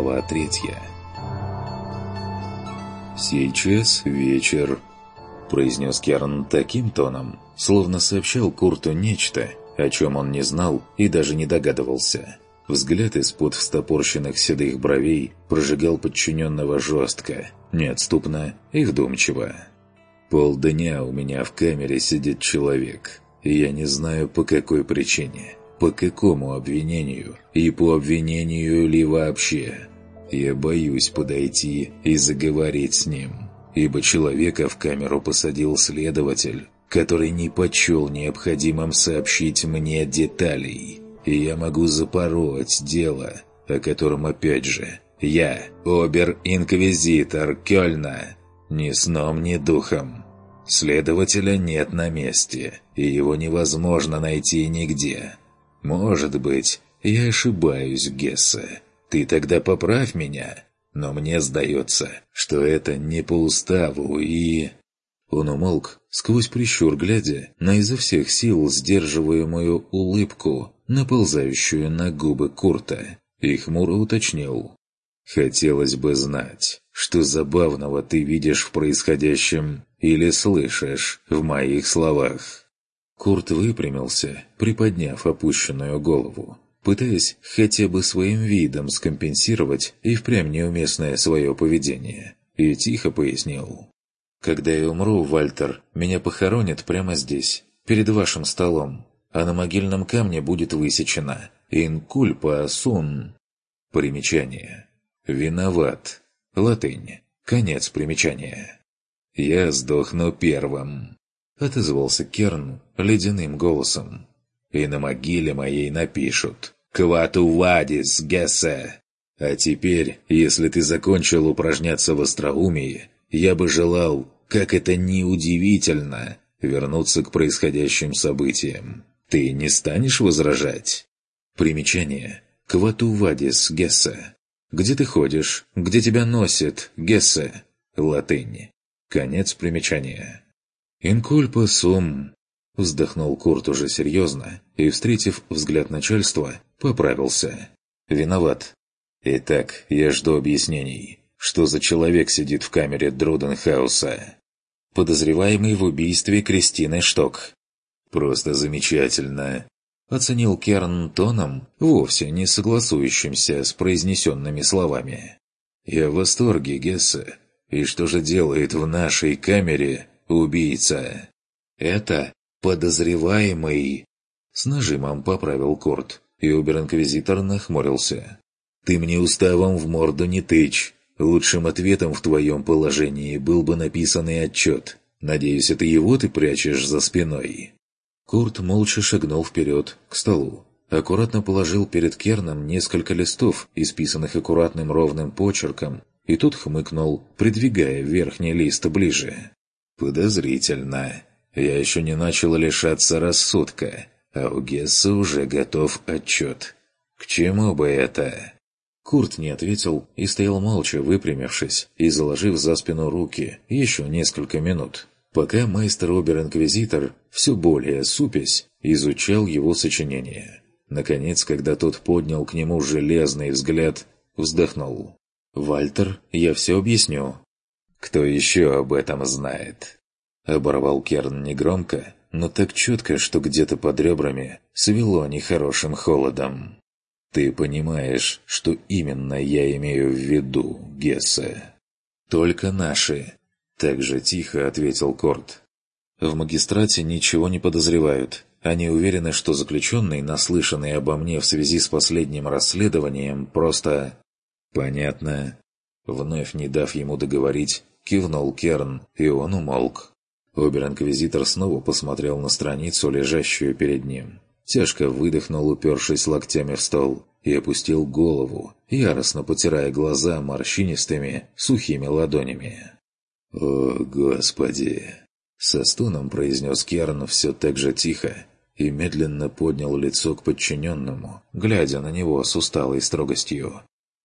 Глава 3. «Сейчас вечер», — произнес Керн таким тоном, словно сообщал Курту нечто, о чем он не знал и даже не догадывался. Взгляд из-под встопорщенных седых бровей прожигал подчиненного жестко, неотступно и вдумчиво. «Полдня у меня в камере сидит человек, и я не знаю, по какой причине, по какому обвинению и по обвинению ли вообще. Я боюсь подойти и заговорить с ним, ибо человека в камеру посадил следователь, который не почел необходимым сообщить мне деталей, и я могу запороть дело, о котором, опять же, я, обер-инквизитор Кёльна, ни сном, ни духом. Следователя нет на месте, и его невозможно найти нигде. Может быть, я ошибаюсь, Гессе. Ты тогда поправь меня, но мне сдается, что это не по уставу и...» Он умолк, сквозь прищур глядя на изо всех сил сдерживаемую улыбку, наползающую на губы Курта, и хмуро уточнил. «Хотелось бы знать, что забавного ты видишь в происходящем или слышишь в моих словах?» Курт выпрямился, приподняв опущенную голову, пытаясь хотя бы своим видом скомпенсировать и впрямь неуместное свое поведение, и тихо пояснил. «Когда я умру, Вальтер, меня похоронят прямо здесь, перед вашим столом, а на могильном камне будет высечено «In culpa sum». Примечание. «Виноват». Латынь. Конец примечания. «Я сдохну первым», — отозвался Керн ледяным голосом. «И на могиле моей напишут «Квату вадис, Гессе». А теперь, если ты закончил упражняться в остроумии, я бы желал, как это ни удивительно, вернуться к происходящим событиям. Ты не станешь возражать?» Примечание. «Квату вадис, Гессе». «Где ты ходишь? Где тебя носит, Гессе?» Латынь. Конец примечания. «Инкульпа сум», — вздохнул Курт уже серьезно и, встретив взгляд начальства, поправился. «Виноват. Итак, я жду объяснений. Что за человек сидит в камере Друденхауса?» «Подозреваемый в убийстве Кристины Шток». «Просто замечательно», — оценил Керн тоном, вовсе не согласующимся с произнесенными словами. «Я в восторге, Гессе. И что же делает в нашей камере убийца?» «Это подозреваемый», — с нажимом поправил Курт, и обер-инквизитор нахмурился. «Ты мне уставом в морду не тычь. Лучшим ответом в твоем положении был бы написанный отчет. Надеюсь, это его ты прячешь за спиной?» Курт молча шагнул вперед, к столу. Аккуратно положил перед Керном несколько листов, исписанных аккуратным ровным почерком, и тут хмыкнул, придвигая верхний лист ближе. «Подозрительно. Я еще не начал лишаться рассудка, а у Гесса уже готов отчет. К чему бы это?» Курт не ответил и стоял молча, выпрямившись и заложив за спину руки еще несколько минут, пока майстер-обер-инквизитор, все более супясь, изучал его сочинение. Наконец, когда тот поднял к нему железный взгляд, вздохнул. «Вальтер, я все объясню». «Кто еще об этом знает?» Оборвал Керн негромко, но так четко, что где-то под ребрами свело нехорошим холодом. «Ты понимаешь, что именно я имею в виду, Гессе?» «Только наши», — так же тихо ответил Курт. «В магистрате ничего не подозревают. Они уверены, что заключенный, наслышанный обо мне в связи с последним расследованием, просто...» «Понятно». Вновь не дав ему договорить, кивнул Керн, и он умолк. Обер-инквизитор снова посмотрел на страницу, лежащую перед ним. Тяжко выдохнул, упершись локтями в стол, и опустил голову, яростно потирая глаза морщинистыми, сухими ладонями. «О, Господи!» — со стоном произнес Керн все так же тихо и медленно поднял лицо к подчиненному, глядя на него с усталой строгостью.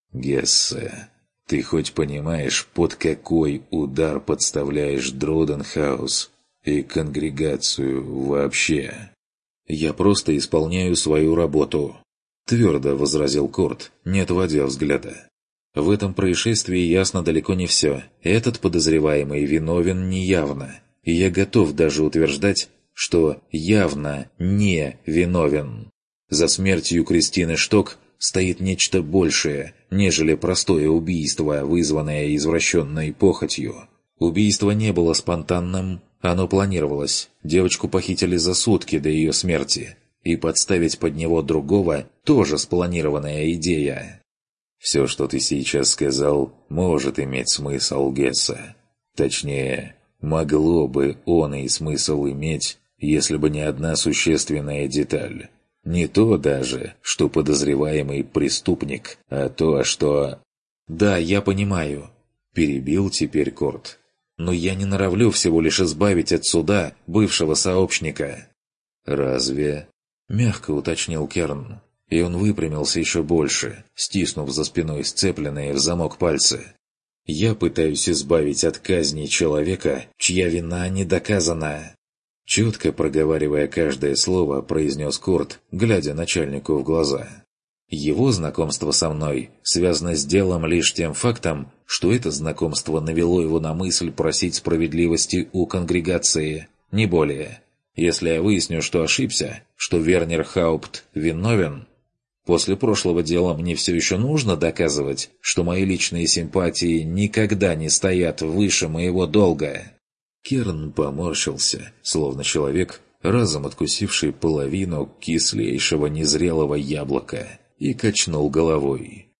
«Гессе, ты хоть понимаешь, под какой удар подставляешь Друденхаус и конгрегацию вообще?» «Я просто исполняю свою работу», — твердо возразил Курт, не отводя взгляда. В этом происшествии ясно далеко не все. Этот подозреваемый виновен неявно. И я готов даже утверждать, что явно не виновен. За смертью Кристины Шток стоит нечто большее, нежели простое убийство, вызванное извращенной похотью. Убийство не было спонтанным, оно планировалось. Девочку похитили за сутки до ее смерти. И подставить под него другого – тоже спланированная идея. Все, что ты сейчас сказал, может иметь смысл, Гесса. Точнее, могло бы он и смысл иметь, если бы не одна существенная деталь. Не то даже, что подозреваемый преступник, а то, что... «Да, я понимаю», – перебил теперь Корт. «Но я не норовлю всего лишь избавить от суда бывшего сообщника». «Разве?» – мягко уточнил Керн. И он выпрямился еще больше, стиснув за спиной сцепленные в замок пальцы. «Я пытаюсь избавить от казни человека, чья вина не доказана». Четко проговаривая каждое слово, произнес Курт, глядя начальнику в глаза. Его знакомство со мной связано с делом лишь тем фактом, что это знакомство навело его на мысль просить справедливости у конгрегации, не более. Если я выясню, что ошибся, что Вернер Хаупт виновен, после прошлого дела мне все еще нужно доказывать, что мои личные симпатии никогда не стоят выше моего долга. Керн поморщился, словно человек, разом откусивший половину кислейшего незрелого яблока, и качнул головой.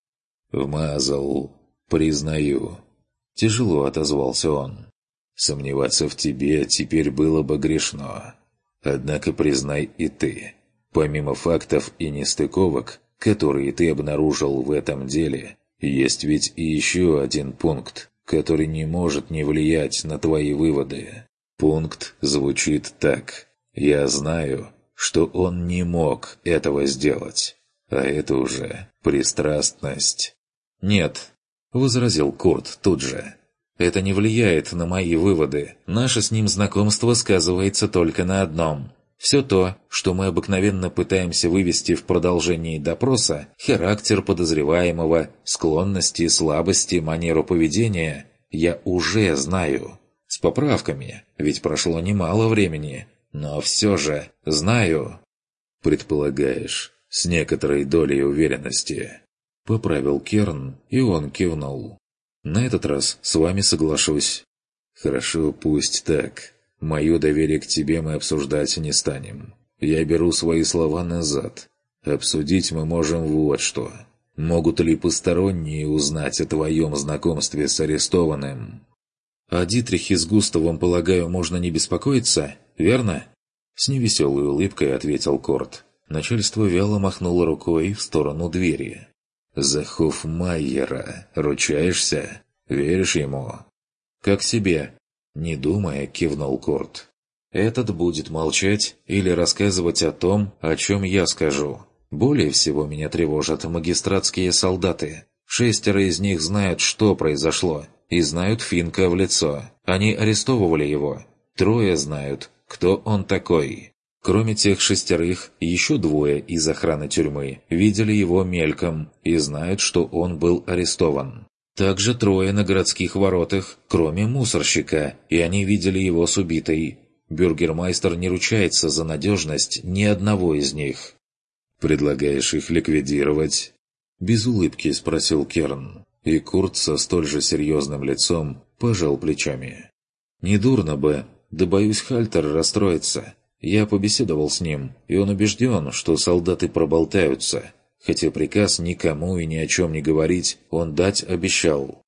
«Вмазал, признаю». Тяжело отозвался он. «Сомневаться в тебе теперь было бы грешно. Однако признай и ты, помимо фактов и нестыковок, которые ты обнаружил в этом деле, есть ведь и еще один пункт, который не может не влиять на твои выводы. Пункт звучит так. Я знаю, что он не мог этого сделать. А это уже пристрастность». «Нет», — возразил Курт тут же. «Это не влияет на мои выводы. Наше с ним знакомство сказывается только на одном. Все то, что мы обыкновенно пытаемся вывести в продолжении допроса, характер подозреваемого, склонности, слабости, манеру поведения, я уже знаю. С поправками, ведь прошло немало времени, но все же знаю». «Предполагаешь, с некоторой долей уверенности», — поправил Керн, и он кивнул. «На этот раз с вами соглашусь». «Хорошо, пусть так. Мое доверие к тебе мы обсуждать не станем. Я беру свои слова назад. Обсудить мы можем вот что. Могут ли посторонние узнать о твоем знакомстве с арестованным?» «О Дитрихе с Густавом, полагаю, можно не беспокоиться, верно?» С невеселой улыбкой ответил Корт. Начальство вяло махнуло рукой в сторону двери. «За Хофмайера ручаешься? Веришь ему?» «Как себе», — не думая, кивнул Корт. «Этот будет молчать или рассказывать о том, о чем я скажу. Более всего меня тревожат магистратские солдаты. 6 из них знают, что произошло, и знают Финка в лицо. Они арестовывали его. 3 знают, кто он такой. Кроме тех 6, еще 2 из охраны тюрьмы видели его мельком и знают, что он был арестован. Также 3 на городских воротах, кроме мусорщика, и они видели его с убитой. Бюргермайстер не ручается за надежность ни одного из них». «Предлагаешь их ликвидировать?» Без улыбки спросил Керн, и Курт со столь же серьезным лицом пожал плечами. «Недурно бы, да боюсь, Хальтер расстроится. Я побеседовал с ним, и он убежден, что солдаты проболтаются, хотя приказ никому и ни о чем не говорить он дать обещал».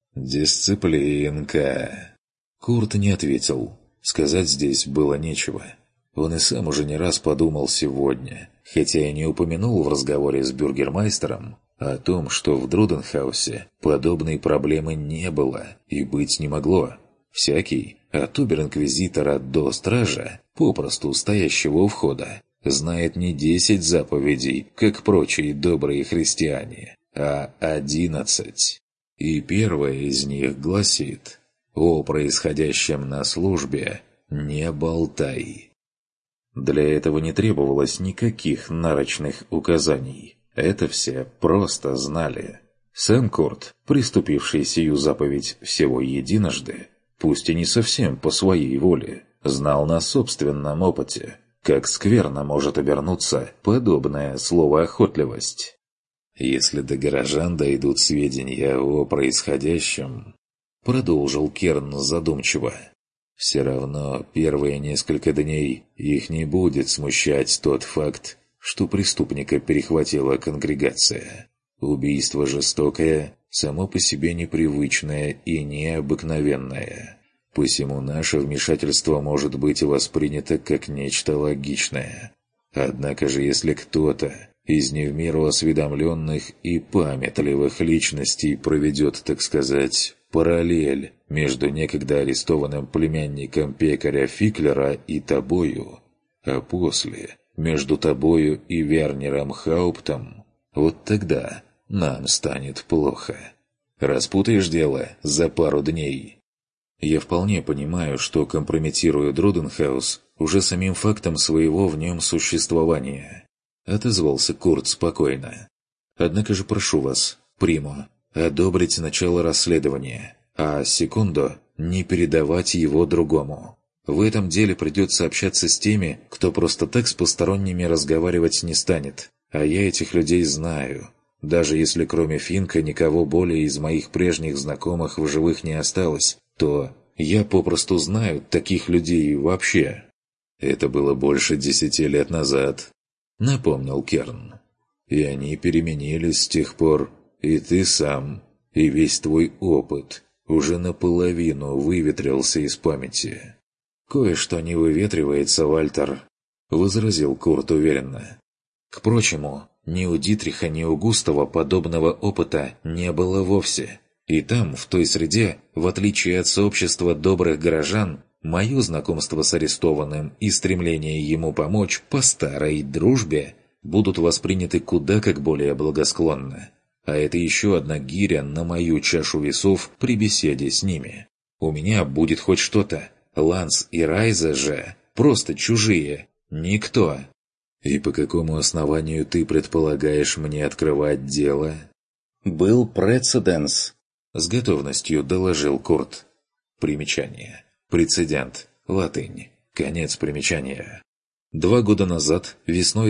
«Дисциплинка». Курт не ответил. Сказать здесь было нечего. Он и сам уже не раз подумал сегодня, хотя и не упомянул в разговоре с бюргермайстером о том, что в Друденхаусе подобной проблемы не было и быть не могло. Всякий, от обер-инквизитора до стража, попросту стоящего у входа, знает не 10 заповедей, как прочие добрые христиане, а 11. И первая из них гласит: «О происходящем на службе не болтай». Для этого не требовалось никаких нарочных указаний. Это все просто знали. Сам Курт, приступивший сию заповедь всего единожды, пусть и не совсем по своей воле, знал на собственном опыте, как скверно может обернуться подобная словоохотливость. «Если до горожан дойдут сведения о происходящем», — продолжил Керн задумчиво, — «все равно первые несколько дней их не будет смущать тот факт, что преступника перехватила конгрегация. Убийство жестокое, само по себе непривычное и необыкновенное. Посему наше вмешательство может быть воспринято как нечто логичное. Однако же если кто-то из не в меру осведомленных и памятливых личностей проведет, так сказать, параллель между некогда арестованным племянником пекаря Фиклера и тобою, а после между тобою и Вернером Хауптом, вот тогда нам станет плохо. Распутаешь дело за пару дней». Я вполне понимаю, что компрометирую Друденхаус уже самим фактом своего в нем существования. Отозвался Курт спокойно. Однако же прошу вас, примо, одобрить начало расследования, а секунду не передавать его другому. В этом деле придется общаться с теми, кто просто так с посторонними разговаривать не станет. А я этих людей знаю. Даже если кроме Финка никого более из моих прежних знакомых в живых не осталось, то я попросту знаю таких людей вообще. Это было больше 10 лет назад, напомнил Керн. И они переменились с тех пор, и ты сам, и весь твой опыт уже наполовину выветрился из памяти. «Кое-что не выветривается, Вальтер», — возразил Курт уверенно. «К прочему, ни у Дитриха, ни у Густава подобного опыта не было вовсе. И там, в той среде, в отличие от сообщества добрых горожан, мое знакомство с арестованным и стремление ему помочь по старой дружбе будут восприняты куда как более благосклонно. А это еще одна гиря на мою чашу весов при беседе с ними. У меня будет хоть что-то. Ланс и Райза же просто чужие. Никто». «И по какому основанию ты предполагаешь мне открывать дело?» «Был прецеденс», — с готовностью доложил Курт. Примечание. Прецедент. Латынь. Конец примечания. 2 года назад, весной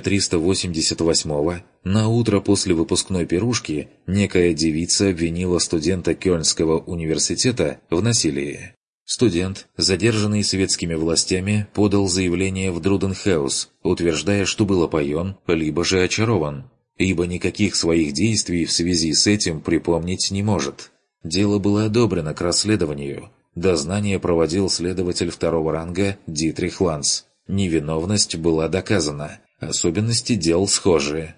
1388-го, на утро после выпускной пирушки, некая девица обвинила студента Кёльнского университета в насилии. Студент, задержанный светскими властями, подал заявление в Друденхаус, утверждая, что был опоен, либо же очарован, ибо никаких своих действий в связи с этим припомнить не может. Дело было одобрено к расследованию. Дознание проводил следователь 2-го ранга Дитрих Ланс. Невиновность была доказана. Особенности дел схожие.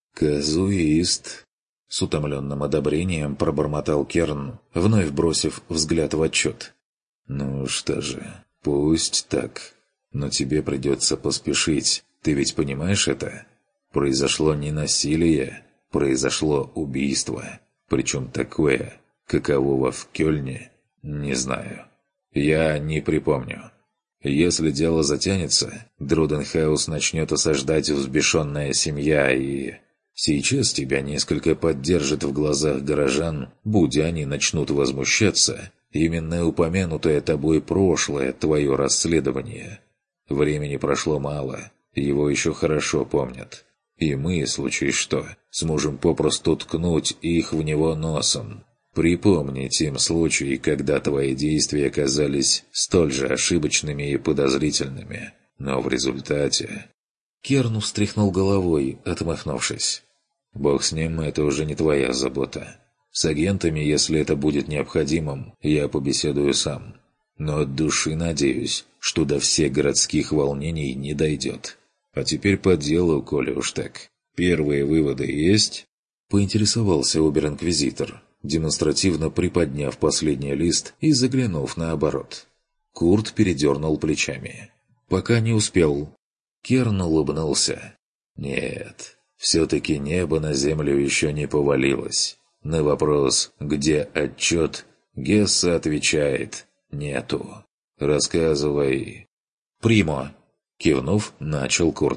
«Казуист», — с утомленным одобрением пробормотал Керн, вновь бросив взгляд в отчет. «Ну что же, пусть так. Но тебе придется поспешить. Ты ведь понимаешь это? Произошло не насилие, произошло убийство. Причем такое, какового в Кёльне, не знаю. Я не припомню. Если дело затянется, Друденхаус начнет осаждать взбешенная семья и... Сейчас тебя несколько поддержит в глазах горожан, будь они начнут возмущаться. Именно упомянутое тобой прошлое твое расследование. Времени прошло мало, его еще хорошо помнят. И мы, случай что, сможем попросту ткнуть их в него носом. Припомни тем случай, когда твои действия оказались столь же ошибочными и подозрительными. Но в результате... Керн встряхнул головой, отмахнувшись. «Бог с ним, это уже не твоя забота. С агентами, если это будет необходимым, я побеседую сам. Но от души надеюсь, что до всех городских волнений не дойдет. А теперь по делу, коли уж так. Первые выводы есть?» Поинтересовался обер-инквизитор, демонстративно приподняв последний лист и заглянув наоборот. Курт передернул плечами. «Пока не успел». Керн улыбнулся. «Нет, все-таки небо на землю еще не повалилось. На вопрос «Где отчет?» Гесса отвечает «Нету». «Рассказывай». «Примо», — кивнув, начал Курт.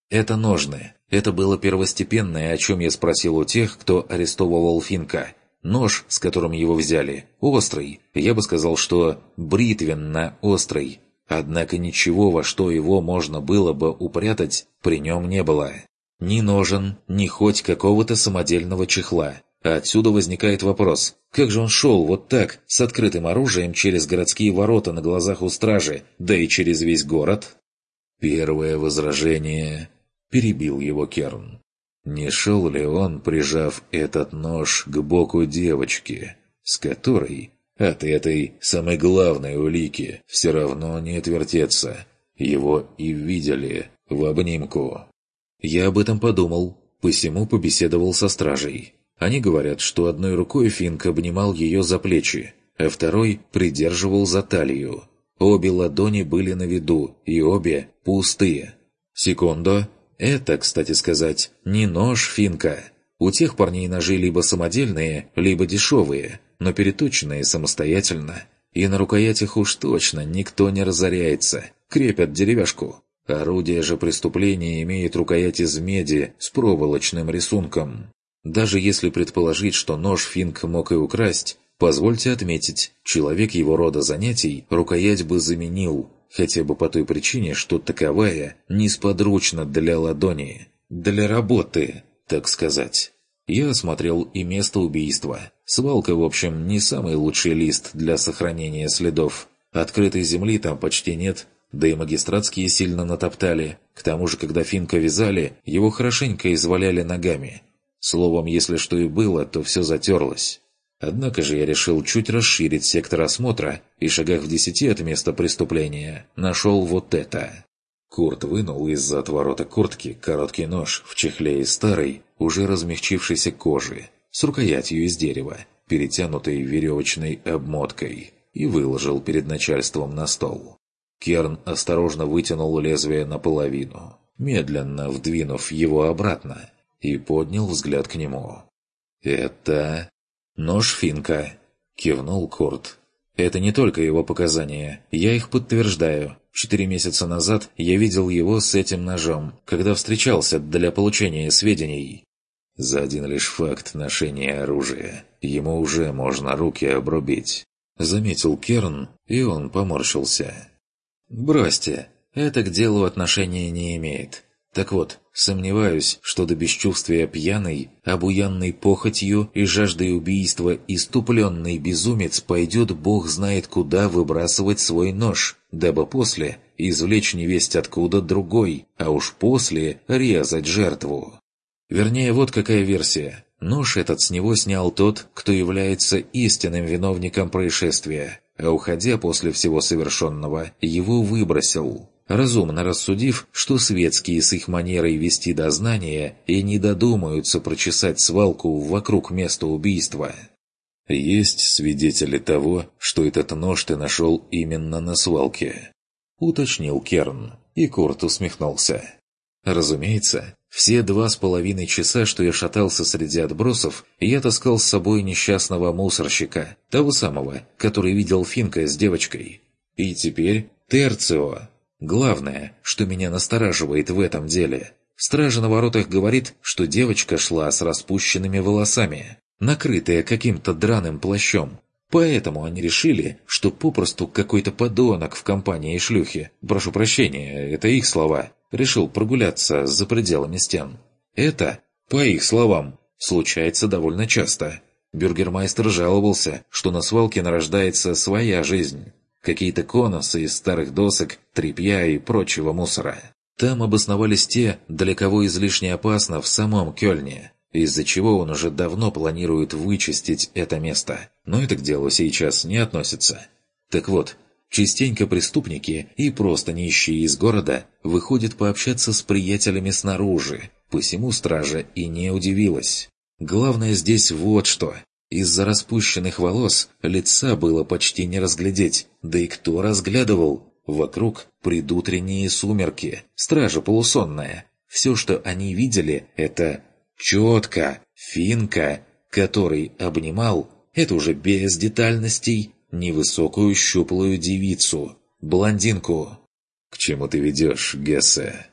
Это ножны. Это было первостепенное, о чем я спросил у тех, кто арестовывал Финка. Нож, с которым его взяли, острый. Я бы сказал, что бритвенно-острый. Однако ничего, во что его можно было бы упрятать, при нем не было. Ни ножен, ни хоть какого-то самодельного чехла. А отсюда возникает вопрос, как же он шел вот так, с открытым оружием через городские ворота на глазах у стражи, да и через весь город? Первое возражение... Перебил его Керн. Не шел ли он, прижав этот нож к боку девочки, с которой от этой самой главной улики все равно не отвертеться? Его и видели в обнимку. Я об этом подумал, посему побеседовал со стражей. Они говорят, что одной рукой Финк обнимал ее за плечи, а второй придерживал за талию. Обе ладони были на виду, и обе пустые. Секунду. Это, кстати сказать, не нож Финка. У тех парней ножи либо самодельные, либо дешевые, но переточенные самостоятельно. И на рукоятях уж точно никто не разоряется, крепят деревяшку. Орудие же преступления имеет рукоять из меди с проволочным рисунком. Даже если предположить, что нож Финк мог и украсть, позвольте отметить, человек его рода занятий рукоять бы заменил, хотя бы по той причине, что таковая несподручна для ладони, для работы, так сказать. Я осмотрел и место убийства. Свалка, в общем, не самый лучший лист для сохранения следов. Открытой земли там почти нет, да и магистратские сильно натоптали. К тому же, когда Финка вязали, его хорошенько изваляли ногами. Словом, если что и было, то все затерлось. Однако же я решил чуть расширить сектор осмотра и шагах в 10 от места преступления нашел вот это. Курт вынул из-за отворота куртки короткий нож в чехле из старой, уже размягчившейся кожи, с рукоятью из дерева, перетянутой веревочной обмоткой, и выложил перед начальством на стол. Керн осторожно вытянул лезвие наполовину, медленно вдвинув его обратно, и поднял взгляд к нему. «Это... нож Финка», — кивнул Курт. «Это не только его показания, я их подтверждаю. 4 месяца назад я видел его с этим ножом, когда встречался для получения сведений». За один лишь факт ношения оружия ему уже можно руки обрубить, — заметил Керн, и он поморщился. «Бросьте, это к делу отношения не имеет. Так вот, сомневаюсь, что до бесчувствия пьяный, обуянный похотью и жаждой убийства иступленный безумец пойдет бог знает куда выбрасывать свой нож, дабы после извлечь невесть откуда другой, а уж после резать жертву. Вернее, вот какая версия. Нож этот с него снял тот, кто является истинным виновником происшествия, а уходя после всего совершенного, его выбросил, разумно рассудив, что светские с их манерой вести дознание и не додумаются прочесать свалку вокруг места убийства. «Есть свидетели того, что этот нож ты нашел именно на свалке», — уточнил Керн, и Курт усмехнулся. «Разумеется, все 2,5 часа, что я шатался среди отбросов, я таскал с собой несчастного мусорщика, того самого, который видел Финка с девочкой. И теперь Терцио. Главное, что меня настораживает в этом деле. Стража на воротах говорит, что девочка шла с распущенными волосами, накрытая каким-то драным плащом. Поэтому они решили, что попросту какой-то подонок в компании шлюхи, прошу прощения, это их слова, решил прогуляться за пределами стен. Это, по их словам, случается довольно часто. Бюргермайстер жаловался, что на свалке нарождается своя жизнь. Какие-то конусы из старых досок, тряпья и прочего мусора. Там обосновались те, для кого излишне опасно в самом Кёльне, из-за чего он уже давно планирует вычистить это место. Но это к делу сейчас не относится. Так вот, частенько преступники и просто нищие из города выходят пообщаться с приятелями снаружи, посему стража и не удивилась. Главное здесь вот что. Из-за распущенных волос лица было почти не разглядеть, да и кто разглядывал? Вокруг предутренние сумерки, стража полусонная. Все, что они видели, это четко Финка, который обнимал, это уже без детальностей, невысокую щуплую девицу, блондинку. «К чему ты ведешь, Гессе?»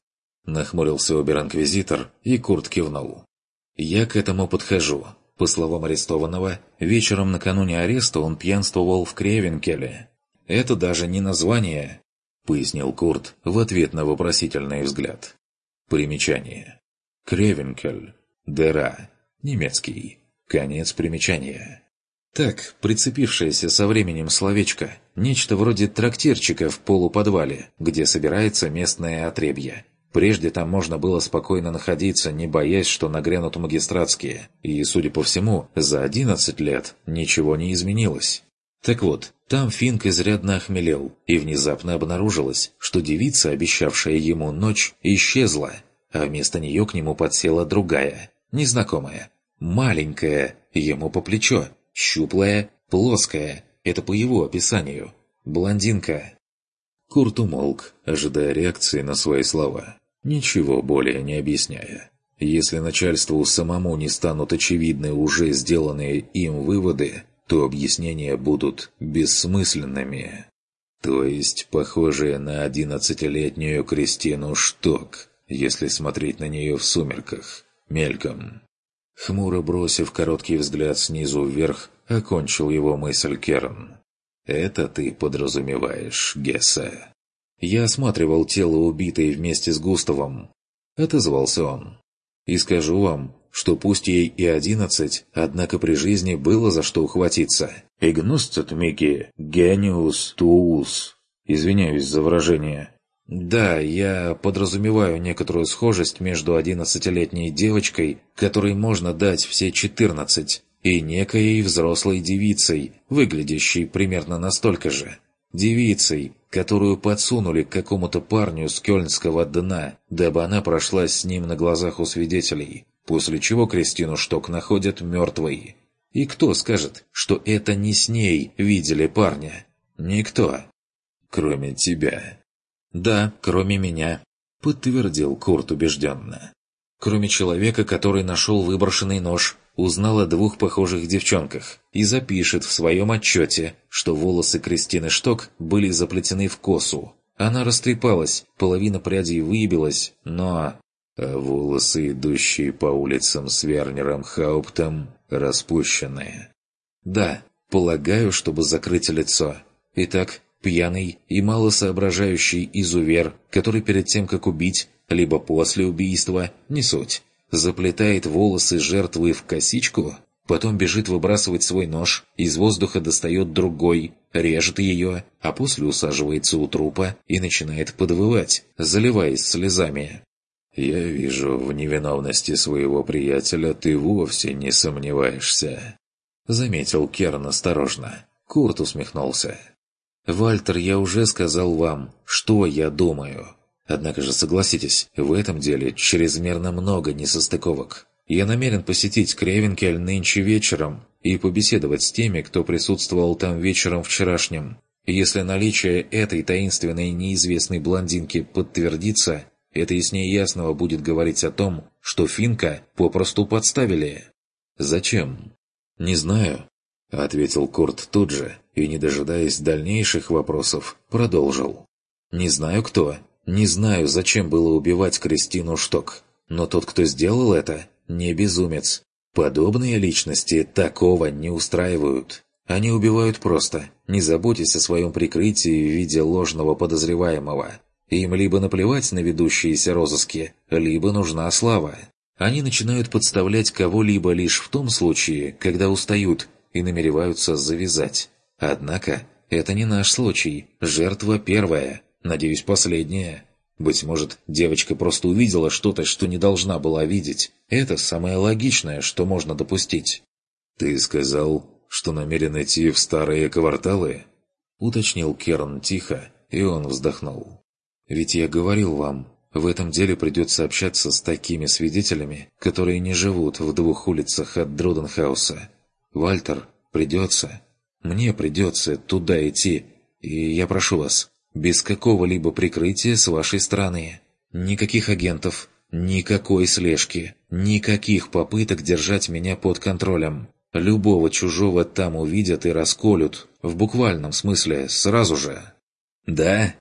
Нахмурился обер-инквизитор, и Курт кивнул. «Я к этому подхожу. По словам арестованного, вечером накануне ареста он пьянствовал в Кревенкеле. Это даже не название», — пояснил Курт в ответ на вопросительный взгляд. Примечание. Кревенкель. Дыра. Немецкий. Конец примечания. Так, прицепившееся со временем словечко, нечто вроде трактирчика в полуподвале, где собирается местное отребье. Прежде там можно было спокойно находиться, не боясь, что нагрянут магистратские, и, судя по всему, за 11 лет ничего не изменилось. Так вот, там Финк изрядно охмелел, и внезапно обнаружилось, что девица, обещавшая ему ночь, исчезла, а вместо нее к нему подсела другая, незнакомая, маленькая, ему по плечо, щуплая, плоская, это по его описанию, блондинка. Курт умолк, ожидая реакции на свои слова, ничего более не объясняя. Если начальству самому не станут очевидны уже сделанные им выводы, то объяснения будут бессмысленными. То есть, похожая на 11-летнюю Кристину Шток, если смотреть на нее в сумерках, мельком. Хмуро бросив короткий взгляд снизу вверх, окончил его мысль Керн. «Это ты подразумеваешь, Гессе?» «Я осматривал тело убитой вместе с Густавом», — отозвался он. «И скажу вам, что пусть ей и 11, однако при жизни было за что ухватиться. Игнусцет мики гениус туус». Извиняюсь за выражение. Да, я подразумеваю некоторую схожесть между 11-летней девочкой, которой можно дать все 14, и некой взрослой девицей, выглядящей примерно настолько же. Девицей, которую подсунули к какому-то парню с кёльнского дна, дабы она прошлась с ним на глазах у свидетелей, после чего Кристину Шток находят мертвой. И кто скажет, что это не с ней видели парня? Никто. Кроме тебя. «Да, кроме меня», — подтвердил Курт убежденно. «Кроме человека, который нашел выброшенный нож, узнал о 2 похожих девчонках и запишет в своем отчете, что волосы Кристины Шток были заплетены в косу. Она растрепалась, половина прядей выбилась, но... А волосы, идущие по улицам с Вернером Хауптом, распущенные. Да, полагаю, чтобы закрыть лицо. Итак, пьяный и малосоображающий изувер, который перед тем, как убить, либо после убийства, не суть, заплетает волосы жертвы в косичку, потом бежит выбрасывать свой нож, из воздуха достает другой, режет ее, а после усаживается у трупа и начинает подвывать, заливаясь слезами. «Я вижу, в невиновности своего приятеля ты вовсе не сомневаешься», — заметил Керн осторожно. Курт усмехнулся. «Вальтер, я уже сказал вам, что я думаю. Однако же, согласитесь, в этом деле чрезмерно много несостыковок. Я намерен посетить Кревенкель нынче вечером и побеседовать с теми, кто присутствовал там вечером вчерашним. Если наличие этой таинственной неизвестной блондинки подтвердится, это яснее ясного будет говорить о том, что Финка попросту подставили». «Зачем?» «Не знаю», — ответил Курт тут же, и, не дожидаясь дальнейших вопросов, продолжил. «Не знаю кто, не знаю, зачем было убивать Кристину Шток, но тот, кто сделал это, не безумец. Подобные личности такого не устраивают. Они убивают просто, не заботясь о своем прикрытии в виде ложного подозреваемого. Им либо наплевать на ведущиеся розыски, либо нужна слава. Они начинают подставлять кого-либо лишь в том случае, когда устают и намереваются завязать. Однако, это не наш случай. Жертва первая, надеюсь, последняя. Быть может, девочка просто увидела что-то, что не должна была видеть. Это самое логичное, что можно допустить. «Ты сказал, что намерен идти в старые кварталы?» — уточнил Керн тихо, и он вздохнул. «Ведь я говорил вам, в этом деле придется общаться с такими свидетелями, которые не живут в 2 улицах от Друденхауса. Вальтер, придется. Мне придется туда идти, и я прошу вас, без какого-либо прикрытия с вашей стороны. Никаких агентов, никакой слежки, никаких попыток держать меня под контролем. Любого чужого там увидят и расколют, в буквальном смысле, сразу же». «Да?»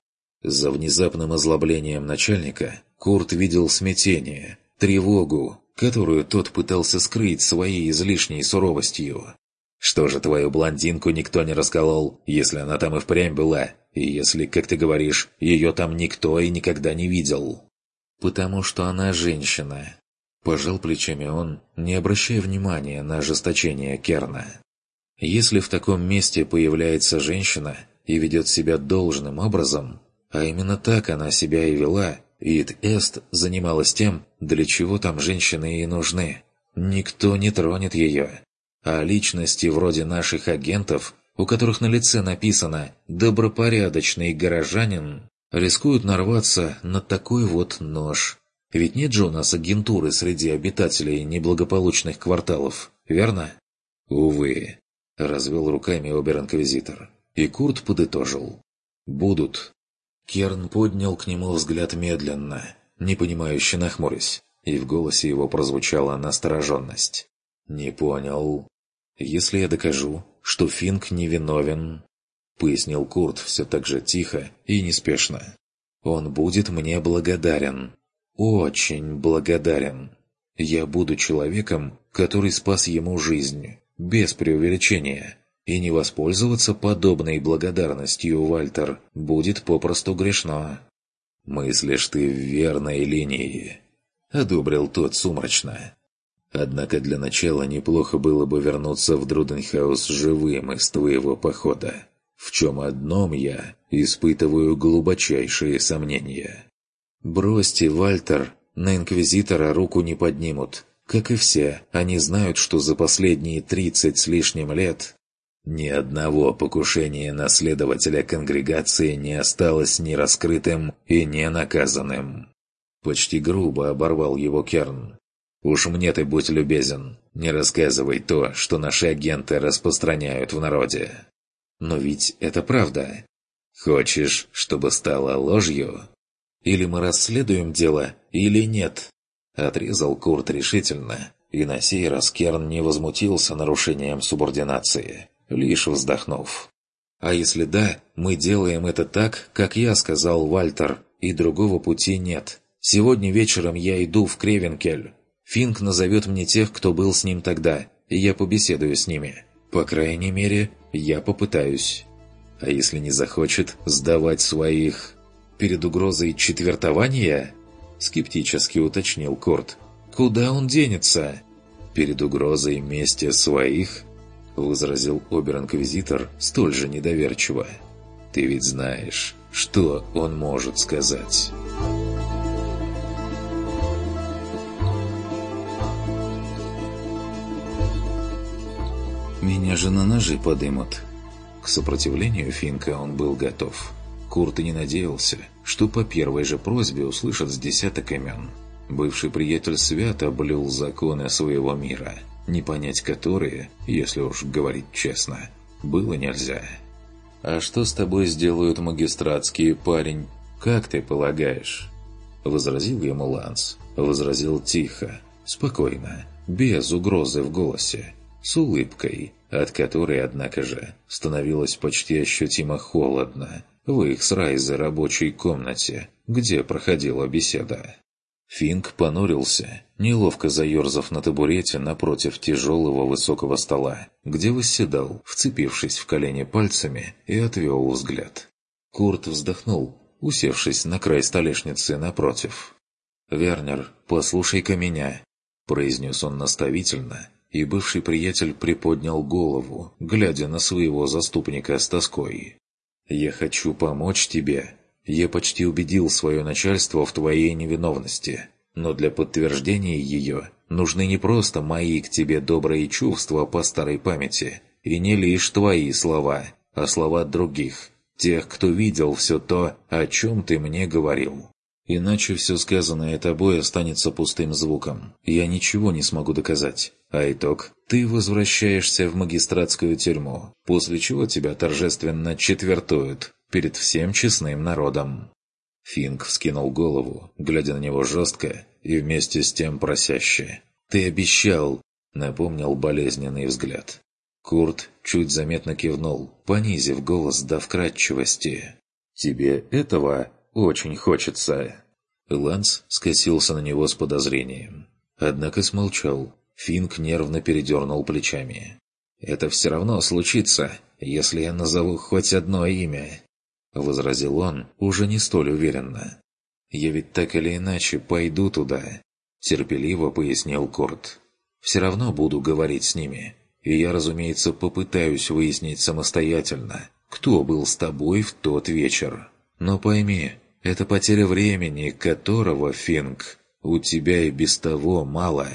За внезапным озлоблением начальника Курт видел смятение, тревогу, которую тот пытался скрыть своей излишней суровостью. «Что же твою блондинку никто не расколол, если она там и впрямь была, и если, как ты говоришь, ее там никто и никогда не видел?» «Потому что она женщина», – пожал плечами он, не обращая внимания на ожесточение Керна. «Если в таком месте появляется женщина и ведет себя должным образом, а именно так она себя и вела, Ид Эст занималась тем, для чего там женщины и нужны, никто не тронет ее. А личности вроде наших агентов, у которых на лице написано «добропорядочный горожанин», рискуют нарваться на такой вот нож. Ведь нет же у нас агентуры среди обитателей неблагополучных кварталов, верно? «Увы», — развел руками обер-инквизитор. И Курт подытожил. «Будут». Керн поднял к нему взгляд медленно, непонимающе нахмурясь, и в голосе его прозвучала настороженность. «Не понял. Если я докажу, что Финк невиновен, — пояснил Курт все так же тихо и неспешно, — он будет мне благодарен. Очень благодарен. Я буду человеком, который спас ему жизнь, без преувеличения. И не воспользоваться подобной благодарностью, Вальтер, будет попросту грешно». «Мыслишь ты в верной линии», — одобрил тот сумрачно. «Однако для начала неплохо было бы вернуться в Друденхаус живым из твоего похода, в чем одном я испытываю глубочайшие сомнения». «Бросьте, Вальтер, на Инквизитора руку не поднимут. Как и все, они знают, что за последние 30 с лишним лет ни одного покушения на следователя конгрегации не осталось ни раскрытым и не наказанным». Почти грубо оборвал его Керн. «Уж мне ты будь любезен, не рассказывай то, что наши агенты распространяют в народе». «Но ведь это правда». «Хочешь, чтобы стало ложью? Или мы расследуем дело, или нет?» Отрезал Курт решительно, и на сей раз Керн не возмутился нарушением субординации, лишь вздохнув. «А если да, мы делаем это так, как я сказал, Вальтер, и другого пути нет. Сегодня вечером я иду в Кревенкель. Финк назовет мне тех, кто был с ним тогда, и я побеседую с ними. По крайней мере, я попытаюсь. А если не захочет сдавать своих перед угрозой четвертования?» Скептически уточнил Курт. «Куда он денется?» «Перед угрозой мести своих?» Возразил обер-инквизитор столь же недоверчиво. «Ты ведь знаешь, что он может сказать». «Меня же на ножи подымут». К сопротивлению Финка он был готов. Курт и не надеялся, что по первой же просьбе услышат с десяток имен. Бывший приятель свято блюл законы своего мира, не понять которые, если уж говорить честно, было нельзя. «А что с тобой сделают магистратские, парень? Как ты полагаешь?» Возразил ему Ланс. Возразил тихо, спокойно, без угрозы в голосе, с улыбкой, от которой, однако же, становилось почти ощутимо холодно в их с Райзе рабочей комнате, где проходила беседа. Финк понурился, неловко заерзав на табурете напротив тяжелого высокого стола, где восседал, вцепившись в колени пальцами, и отвел взгляд. Курт вздохнул, усевшись на край столешницы напротив. «Вернер, послушай-ка меня», — произнес он наставительно, и бывший приятель приподнял голову, глядя на своего заступника с тоской. «Я хочу помочь тебе. Я почти убедил свое начальство в твоей невиновности, но для подтверждения ее нужны не просто мои к тебе добрые чувства по старой памяти, и не лишь твои слова, а слова других, тех, кто видел все то, о чем ты мне говорил. Иначе все сказанное тобой останется пустым звуком. Я ничего не смогу доказать. А итог – ты возвращаешься в магистратскую тюрьму, после чего тебя торжественно четвертуют перед всем честным народом». Финк вскинул голову, глядя на него жестко и вместе с тем просяще. «Ты обещал!» – напомнил болезненный взгляд. Курт чуть заметно кивнул, понизив голос до вкрадчивости. «Тебе этого очень хочется». Ланс скосился на него с подозрением. Однако смолчал. Финк нервно передернул плечами. «Это все равно случится, если я назову хоть одно имя», — возразил он уже не столь уверенно. «Я ведь так или иначе пойду туда», — терпеливо пояснил Корт. «Все равно буду говорить с ними, и я, разумеется, попытаюсь выяснить самостоятельно, кто был с тобой в тот вечер. Но пойми, это потеря времени, которого, Финк, у тебя и без того мало».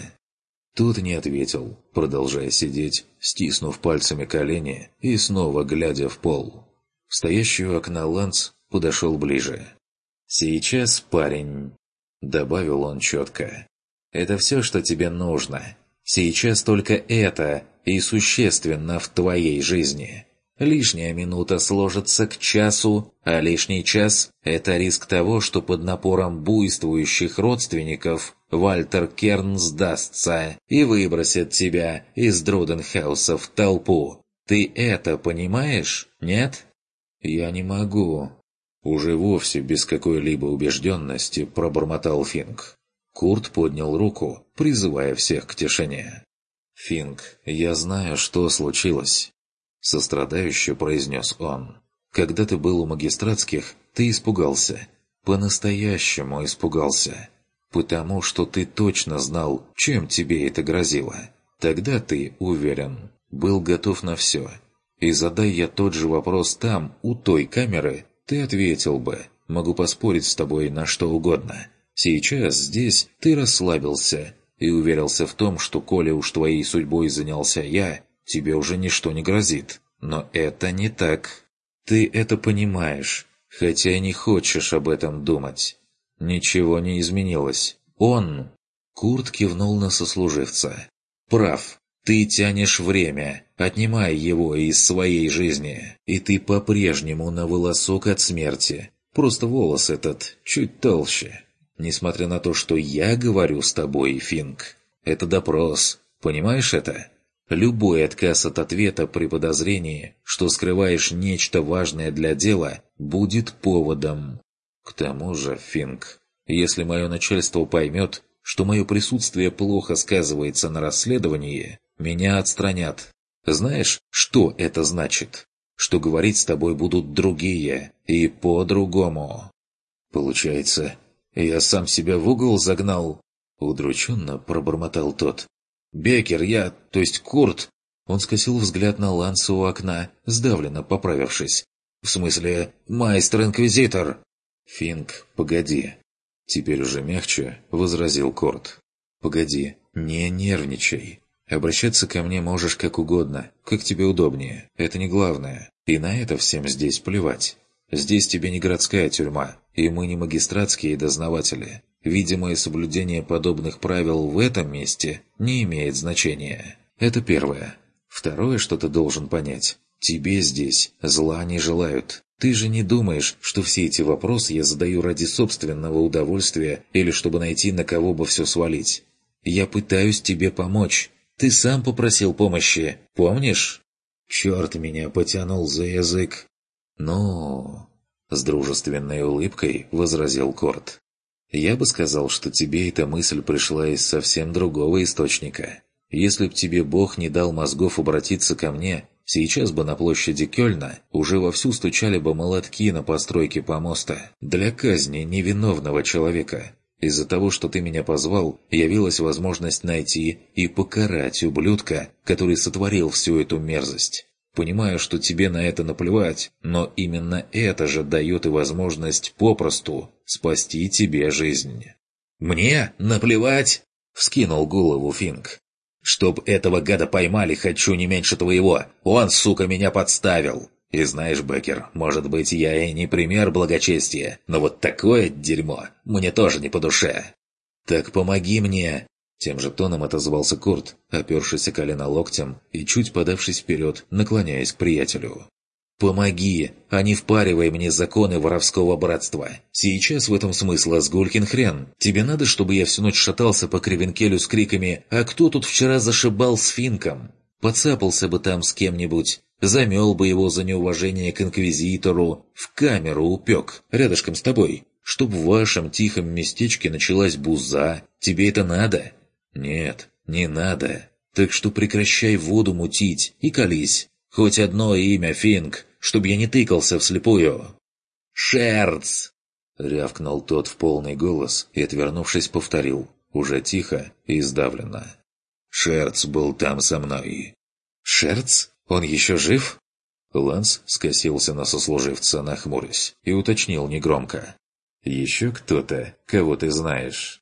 Тот не ответил, продолжая сидеть, стиснув пальцами колени и снова глядя в пол. Стоящий у окна Ланс подошел ближе. «Сейчас, парень», — добавил он четко, — «это все, что тебе нужно. Сейчас только это и существенно в твоей жизни. Лишняя минута сложится к часу, а лишний час – это риск того, что под напором буйствующих родственников Вальтер Керн сдастся и выбросит тебя из Друденхауса в толпу. Ты это понимаешь, нет?» «Я не могу». Уже вовсе без какой-либо убежденности пробормотал Финк. Курт поднял руку, призывая всех к тишине. «Финк, я знаю, что случилось», — сострадающе произнес он. «Когда ты был у магистратских, ты испугался. По-настоящему испугался. Потому что ты точно знал, чем тебе это грозило. Тогда ты, уверен, был готов на все. И задай я тот же вопрос там, у той камеры, ты ответил бы, могу поспорить с тобой на что угодно. Сейчас здесь ты расслабился и уверился в том, что коли уж твоей судьбой занялся я, тебе уже ничто не грозит. Но это не так. Ты это понимаешь, хотя и не хочешь об этом думать. Ничего не изменилось. Он...» Курт кивнул на сослуживца. «Прав. Ты тянешь время, отнимая его из своей жизни, и ты по-прежнему на волосок от смерти. Просто волос этот чуть толще. Несмотря на то, что я говорю с тобой, Финк, это допрос. Понимаешь это? Любой отказ от ответа при подозрении, что скрываешь нечто важное для дела, будет поводом. К тому же, Финк, если мое начальство поймет, что мое присутствие плохо сказывается на расследовании, меня отстранят. Знаешь, что это значит? Что говорить с тобой будут другие и по-другому. Получается, я сам себя в угол загнал? Удрученно пробормотал тот. «Беккер, то есть Курт...» Он скосил взгляд на Ланса у окна, сдавленно поправившись. «В смысле, майстер-инквизитор?» «Финк, погоди». Теперь уже мягче возразил Корт. «Погоди, не нервничай. Обращаться ко мне можешь как угодно, как тебе удобнее. Это не главное. И на это всем здесь плевать. Здесь тебе не городская тюрьма, и мы не магистратские дознаватели. Видимое соблюдение подобных правил в этом месте не имеет значения. Это первое. Второе, что ты должен понять. Тебе здесь зла не желают. Ты же не думаешь, что все эти вопросы я задаю ради собственного удовольствия или чтобы найти, на кого бы все свалить. Я пытаюсь тебе помочь. Ты сам попросил помощи, помнишь? Черт меня потянул за язык. Ну, с дружественной улыбкой возразил Корт. Я бы сказал, что тебе эта мысль пришла из совсем другого источника. Если б тебе Бог не дал мозгов обратиться ко мне, сейчас бы на площади Кёльна уже вовсю стучали бы молотки на постройке помоста для казни невиновного человека. Из-за того, что ты меня позвал, явилась возможность найти и покарать ублюдка, который сотворил всю эту мерзость. Понимаю, что тебе на это наплевать, но именно это же дает и возможность попросту спасти тебе жизнь». «Мне наплевать?» — вскинул голову Финк. «Чтоб этого гада поймали, хочу не меньше твоего. Он, сука, меня подставил. И знаешь, Беккер, может быть, я и не пример благочестия, но вот такое дерьмо мне тоже не по душе». «Так помоги мне!» Тем же тоном отозвался Курт, опершись о колено локтем и чуть подавшись вперед, наклоняясь к приятелю. «Помоги, а не впаривай мне законы воровского братства. Сейчас в этом смысла сгулькин хрен. Тебе надо, чтобы я всю ночь шатался по Кривенкелю с криками «А кто тут вчера зашибал с Финком?» Подцапался бы там с кем-нибудь. Замел бы его за неуважение к инквизитору, в камеру упек, рядышком с тобой. Чтоб в вашем тихом местечке началась буза. Тебе это надо? Нет, не надо. Так что прекращай воду мутить и колись. Хоть одно имя, Финк, чтоб я не тыкался вслепую. «Шерц!» — рявкнул тот в полный голос и, отвернувшись, повторил, уже тихо и сдавленно. «Шерц был там со мной». «Шерц? Он еще жив?» Ланс скосился на сослуживца, нахмурясь, и уточнил негромко. «Еще кто-то, кого ты знаешь?»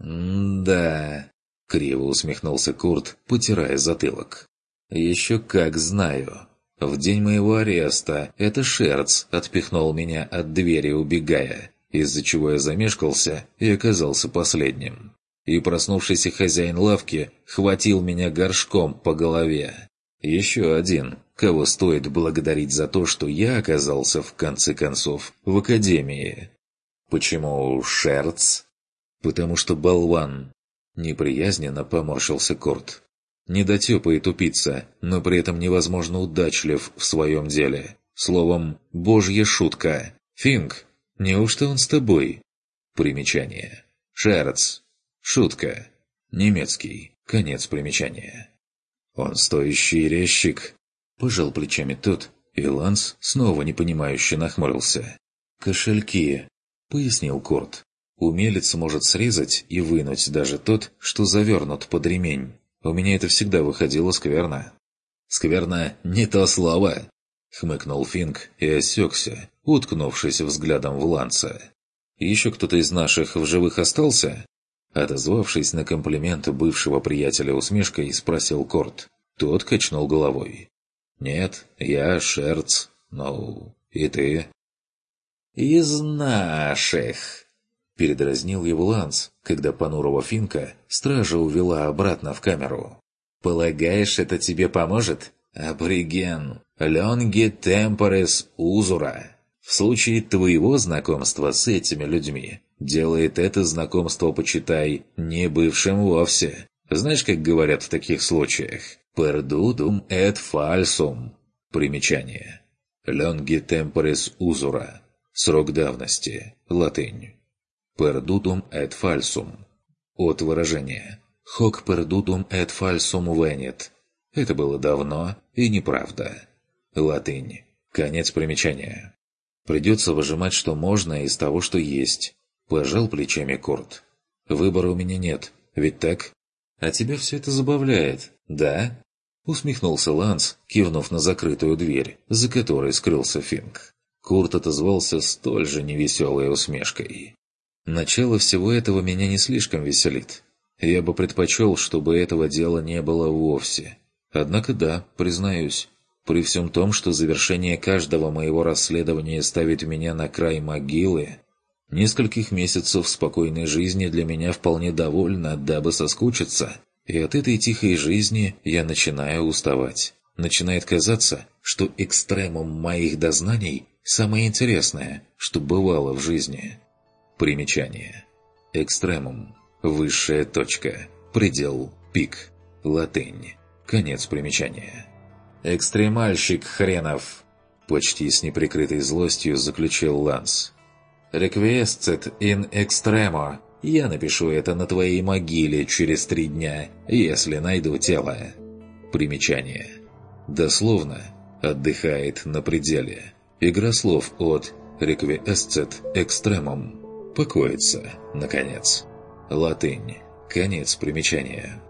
«Да...» — криво усмехнулся Курт, потирая затылок. «Еще как знаю. В день моего ареста это Шерц отпихнул меня от двери, убегая, из-за чего я замешкался и оказался последним. И проснувшийся хозяин лавки хватил меня горшком по голове. Еще один, кого стоит благодарить за то, что я оказался, в конце концов, в академии». «Почему Шерц?» «Потому что болван». Неприязненно поморщился Курт. Недотёпа и тупица, но при этом невозможно удачлив в своем деле. Словом, божья шутка. «Финк, неужто он с тобой?» Примечание. «Шерц». Шутка. Немецкий. Конец примечания. «Он стоящий резчик», – пожал плечами тот, и Ланс снова непонимающе нахмурился. «Кошельки», – пояснил Курт. «Умелец может срезать и вынуть даже тот, что завернут под ремень. У меня это всегда выходило скверно». «Скверно – не то слово», – хмыкнул Финк и осекся, уткнувшись взглядом в Ланса. «Еще кто-то из наших в живых остался?» Отозвавшись на комплимент бывшего приятеля усмешкой, спросил Курт. Тот качнул головой. «Нет, я Шерц. Ну, и ты?» «Из наших!» Передразнил его Ланс, когда понурого Финка стража увела обратно в камеру. «Полагаешь, это тебе поможет? Абориген! Лонги темпорес узура! В случае твоего знакомства с этими людьми делает это знакомство, почитай, не бывшим вовсе. Знаешь, как говорят в таких случаях? «Perdutum et falsum». Примечание. «Longi temporis usura». Срок давности. Латынь. «Perdutum et falsum». От выражения «Hoc perdutum et falsum venit». Это было давно и неправда. Латынь. Конец примечания. Придется выжимать, что можно, из того, что есть. Пожал плечами Курт. Выбора у меня нет, ведь так? А тебя все это забавляет, да? Усмехнулся Ланс, кивнув на закрытую дверь, за которой скрылся Финк. Курт отозвался столь же невеселой усмешкой. Начало всего этого меня не слишком веселит. Я бы предпочел, чтобы этого дела не было вовсе. Однако да, признаюсь, при всем том, что завершение каждого моего расследования ставит меня на край могилы, нескольких месяцев спокойной жизни для меня вполне довольно, дабы соскучиться, и от этой тихой жизни я начинаю уставать. Начинает казаться, что экстремум моих дознаний самое интересное, что бывало в жизни. Примечание. Экстремум. Высшая точка. Предел. Пик. Латынь. Конец примечания. «Экстремальщик хренов!» Почти с неприкрытой злостью заключил Ланс. «Requiescet in extremo. Я напишу это на твоей могиле через 3 дня, если найду тело». Примечание. Дословно «отдыхает на пределе». Игра слов от «requiescet extremum». Покоится, наконец. Латынь. Конец примечания.